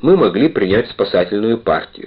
мы могли принять спасательную партию.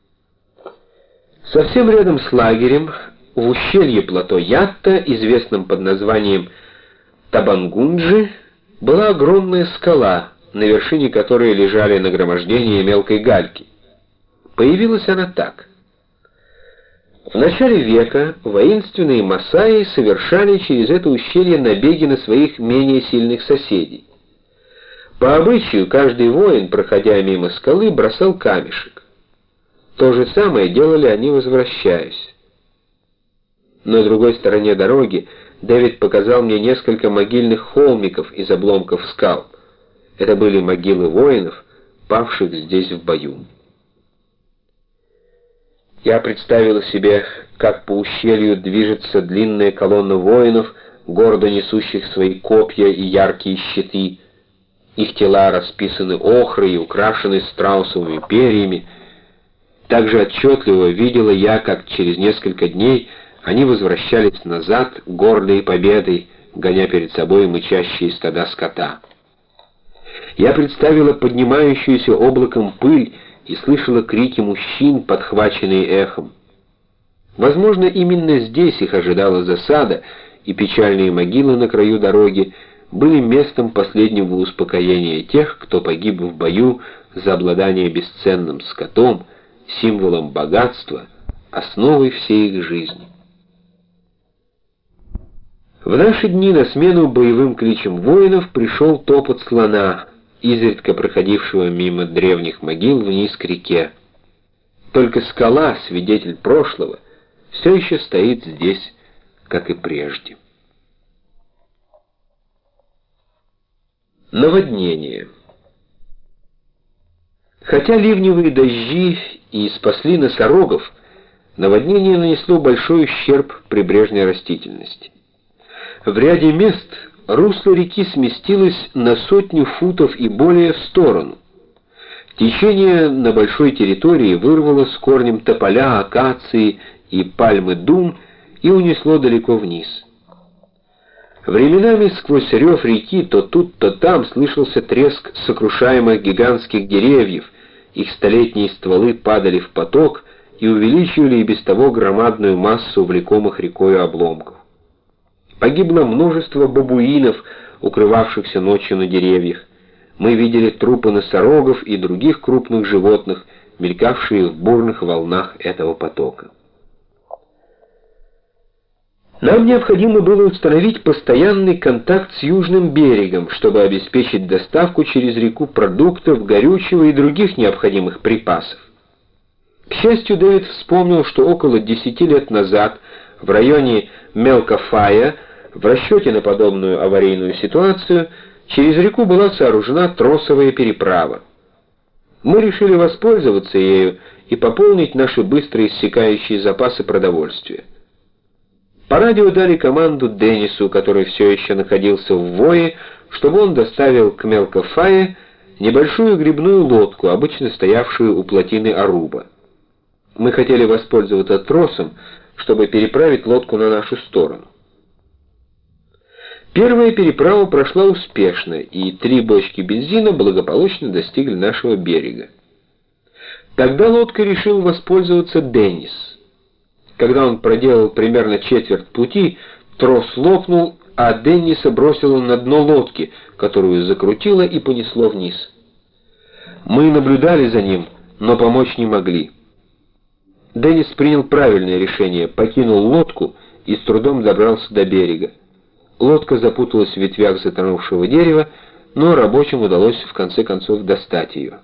Совсем рядом с лагерем, в ущелье плато Ятта, известном под названием Табангунджи, была огромная скала, на вершине которой лежали нагромождения мелкой гальки. Появилась она так. В начале века воинственные масаи совершали через это ущелье набеги на своих менее сильных соседей. По обычаю, каждый воин, проходя мимо скалы, бросал камешек. То же самое делали они, возвращаясь. На другой стороне дороги Дэвид показал мне несколько могильных холмиков из обломков скал. Это были могилы воинов, павших здесь в бою. Я представила себе, как по ущелью движется длинная колонна воинов, гордо несущих свои копья и яркие щиты. Их тела расписаны охрой и украшены страусовыми перьями. Также отчетливо видела я, как через несколько дней они возвращались назад, гордой победой, гоня перед собой мычащие стада скота. Я представила поднимающуюся облаком пыль и слышала крики мужчин, подхваченные эхом. Возможно, именно здесь их ожидала засада, и печальные могилы на краю дороги были местом последнего успокоения тех, кто погиб в бою за обладание бесценным скотом, символом богатства, основой всей их жизни. В наши дни на смену боевым кличам воинов пришел топот слона, изредка проходившего мимо древних могил вниз к реке. Только скала, свидетель прошлого, все еще стоит здесь, как и прежде. Наводнение. Хотя ливневые дожди и спасли носорогов, наводнение нанесло большой ущерб прибрежной растительности. В ряде мест русло реки сместилось на 100 футов и более в сторону. Течение на большой территории вырвало с корнем тополя, акации и пальмы дум и унесло далеко вниз. Временами сквозь рев реки то тут, то там слышался треск сокрушаемых гигантских деревьев, их столетние стволы падали в поток и увеличивали и без того громадную массу влекомых рекою обломков. Погибло множество бабуинов, укрывавшихся ночью на деревьях. Мы видели трупы носорогов и других крупных животных, мелькавшие в бурных волнах этого потока. Нам необходимо было установить постоянный контакт с южным берегом, чтобы обеспечить доставку через реку продуктов, горючего и других необходимых припасов. К счастью, Дэвид вспомнил, что около 10 лет назад в районе Мелкофая, в расчете на подобную аварийную ситуацию, через реку была сооружена тросовая переправа. Мы решили воспользоваться ею и пополнить наши быстро иссякающие запасы продовольствия. По радио дали команду Деннису, который все еще находился в Вое, чтобы он доставил к Мелкофае небольшую грибную лодку, обычно стоявшую у плотины Аруба. Мы хотели воспользоваться тросом, чтобы переправить лодку на нашу сторону. Первая переправа прошла успешно, и 3 бочки бензина благополучно достигли нашего берега. Тогда лодкой решил воспользоваться Деннис. Когда он проделал примерно четверть пути, трос лопнул, а Денниса бросило на дно лодки, которую закрутило и понесло вниз. Мы наблюдали за ним, но помочь не могли. Деннис принял правильное решение, покинул лодку и с трудом добрался до берега. Лодка запуталась в ветвях затонувшего дерева, но рабочим удалось в конце концов достать ее.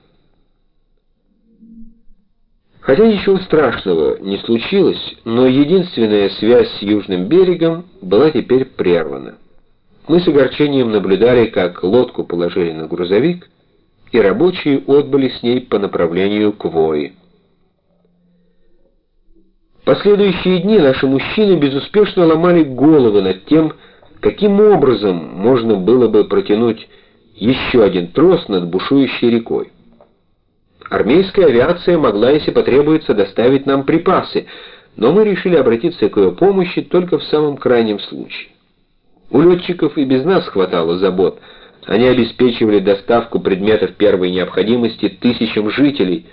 Хотя ничего страшного не случилось, но единственная связь с южным берегом была теперь прервана. Мы с огорчением наблюдали, как лодку положили на грузовик, и рабочие отбыли с ней по направлению к Вое. Последующие дни наши мужчины безуспешно ломали головы над тем, каким образом можно было бы протянуть еще один трос над бушующей рекой. Армейская авиация могла, если потребуется, доставить нам припасы, но мы решили обратиться к ее помощи только в самом крайнем случае. У летчиков и без нас хватало забот, Они обеспечивали доставку предметов первой необходимости тысячам жителей,